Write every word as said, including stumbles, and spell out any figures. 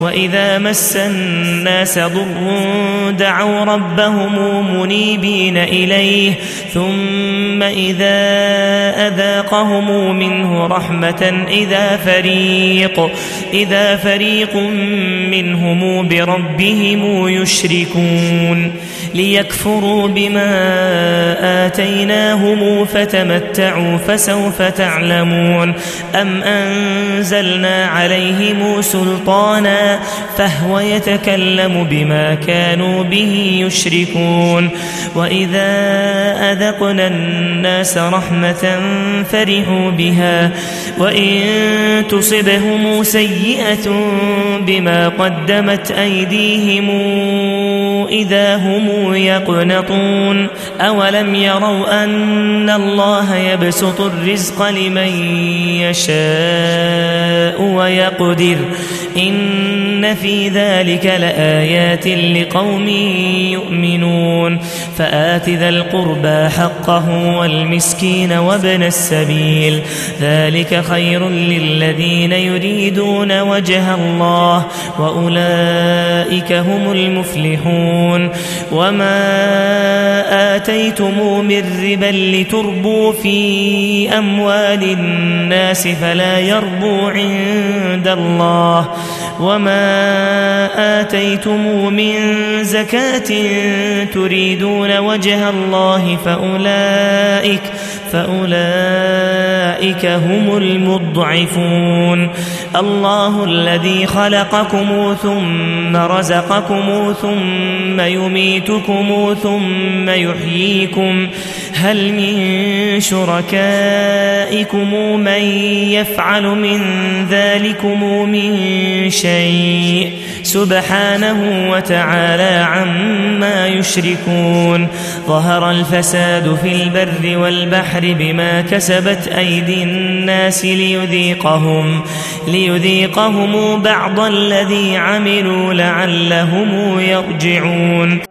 وإذا مس الناس ضر دعوا ربهم منيبين إليه ثم إذا أذاقهم منه رحمة إذا فريق, إذا فريق منهم بربهم يشركون ليكفروا بما آتيناهم فتمتعوا فسوف تعلمون أم أنزلنا عليهم سلطانا فهو يتكلم بما كانوا به يشركون وإذا أذقنا الناس رحمة فرحوا بها وإن تصبهم سيئة بما قدمت أيديهم إذا هم يقنطون أولم يروا أن الله يبسط الرزق لمن يشاء ويقدر إن في ذلك لآيات لقوم يؤمنون فآت ذا القربى حقه والمسكين وابن السبيل ذلك خير للذين يريدون وجه الله وأولئك هم المفلحون وما آتيتم من ربا لتربوا في أموال الناس فلا يربو عند الله وما آتيتم من زكاة تريدون وجه الله فأولئك, فأولئك هم المضعفون الله الذي خلقكم ثم رزقكم ثم يميتكم ثم يحييكم هل من شركائكم من يفعل من ذلكم من شيء سبحانه وتعالى عما يشركون ظهر الفساد في البر والبحر بما كسبت أيدي الناس ليذيقهم, ليذيقهم بعض الذي عملوا لعلهم يرجعون.